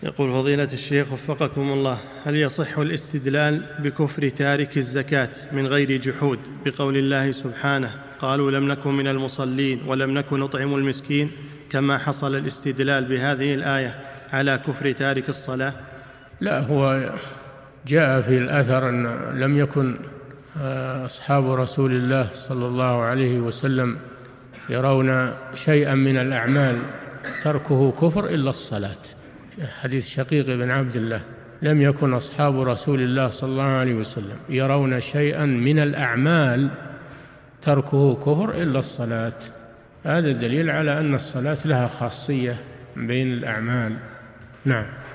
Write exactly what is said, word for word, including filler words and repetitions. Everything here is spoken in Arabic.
يقول فضيلة الشيخ وفقكم الله، هل يصح الاستدلال بكفر تارك الزكاة من غير جحود بقول الله سبحانه قالوا لم نكن من المصلين ولم نكن نطعم المسكين، كما حصل الاستدلال بهذه الآية على كفر تارك الصلاة؟ لا، هو جاء في الأثر أن لم يكن أصحاب رسول الله صلى الله عليه وسلم يرون شيئا من الأعمال تركه كفر إلا الصلاة، حديث شقيق بن عبد الله، لم يكن أصحاب رسول الله صلى الله عليه وسلم يرون شيئا من الأعمال تركه كفر إلا الصلاة. هذا دليل على أن الصلاة لها خاصية بين الأعمال. نعم.